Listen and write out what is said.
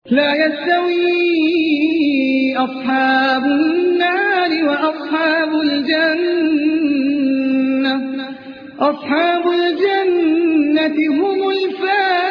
لا يستوي أصحاب النار وأصحاب الجنة هم الفائزون.